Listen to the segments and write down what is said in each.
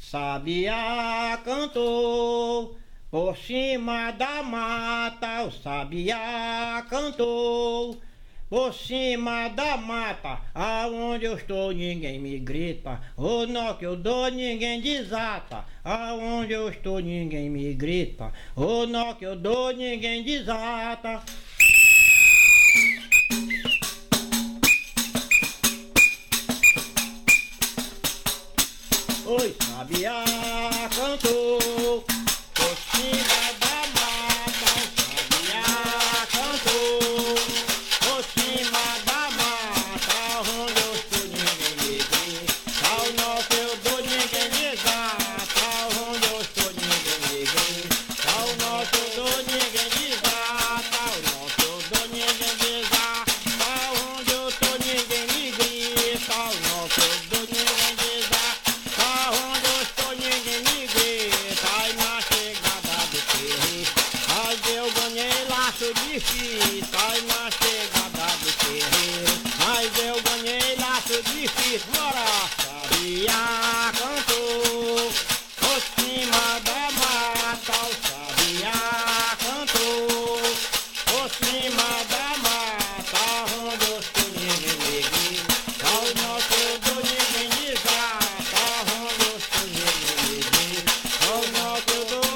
sabiá cantou, por cima da mata o sabiá cantou. Por cima da mata, aonde eu estou ninguém me grita. O nó que eu dou ninguém desata. Aonde eu estou ninguém me grita. O nó que eu dou ninguém desata. Oi, sabiá cantou, por cima da mata o sabiá cantou. Por cima da mata, onde eu estou ninguém me grita. Ao nó que eu dou ninguém desata. Onde eu estou ninguém me grita. Ao nó que eu dou ninguém desata. Ao nó que eu dou ninguém desata. Onde eu estou ninguém me grita. Ao nó que eu dou ninguém desata. Onde eu estou ninguém me grita. Ai, na chegada do terreiro, mas eu ganhei laço de fita. Ai, na chegada do terreiro, mas eu ganhei laço de fita. Bora! Sabiá cantou, por cima da mata o sabiá cantou. Por cima da mata, onde eu estou ninguém me grita. Ao nó que eu dou ninguém desata. Onde eu estou ninguém me grita. Ao nó que eu dou.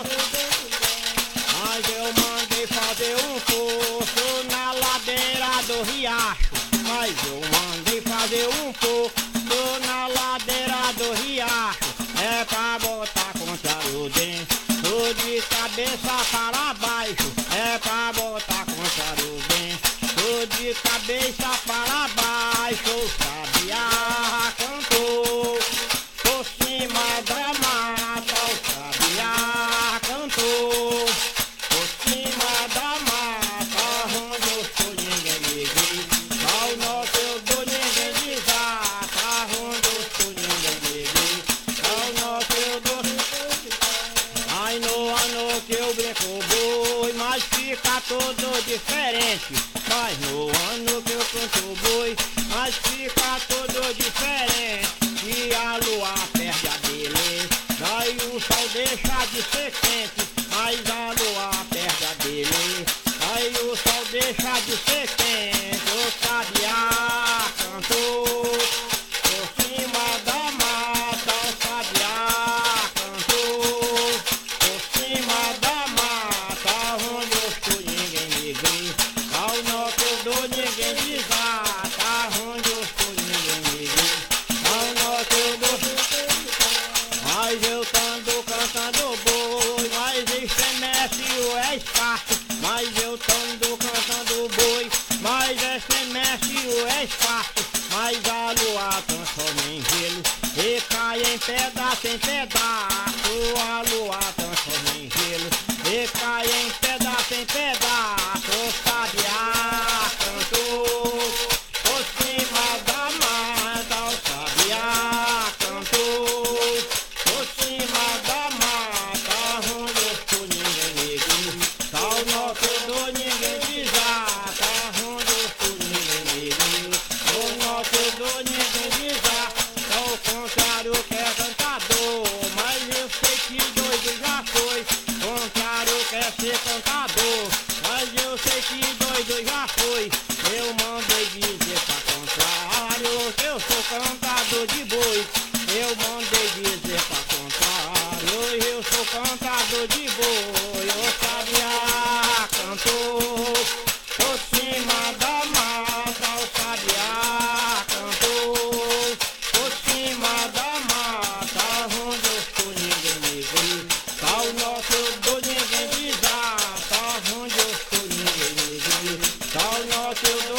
Mas eu mandei fazer um poço na ladeira do riacho. Mas eu mandei fazer um poço na ladeira do riacho. É pra botar contraro dentro, de cabeça para baixo. É pra botar contraro dentro, de cabeça para baixo. O sabiá cantou, por cima da mata o sabiá cantou. Por cima da mata, onde eu estou ninguém me grita. Ao nó que eu dou ninguém desata. Onde eu estou ninguém me grita. Ao nó que eu dou. Ai, no ano que eu brinco boi, mas fica todo diferente. Mas no ano que eu canto boi, mas fica todo diferente. E a lua perde a beleza, daí o sol deixa de ser quente. Mas a lua perde a beleza, aí o sol deixa de ser quente. O sabiá cantou, por cima da mata o sabiá cantou. Por cima da mata, onde eu estou ninguém me grita. Ao nó que eu dou ninguém desata. Onde eu estou ninguém me grita. Ao nó que eu dou. Mas eu tando cantando boi, mas estremece o espaço. Mas eu tando cantando boi, mas estremece o espaço. Mas a lua transforma em gelo e cai em pedaço em pedaço. A lua transforma em gelo e cai em pedaço em pedaço. O sabiá cantou, por cima da mata o sabiá cantou. Por cima da mata, onde eu estou ninguém me grita. Ao nó que eu dou ninguém desata. Onde eu estou ninguém me grita. Ao nó que eu dou ninguém desata. Ao contrário que é cantador, mas eu sei que doido já foi. Contrário quer ser cantador, mas eu sei que doido já foi. Eu mandei dizer pra contrário que eu sou cantador de boi. Eu mandei dizer pra contrário, eu sou cantador de boi. O sabiá cantou, por cima da mata o sabiá cantou. Por cima da mata, onde eu estou ninguém me grita. Ao nó que eu dou ninguém desata. Onde eu estou ninguém me grita. Ao nó que eu dou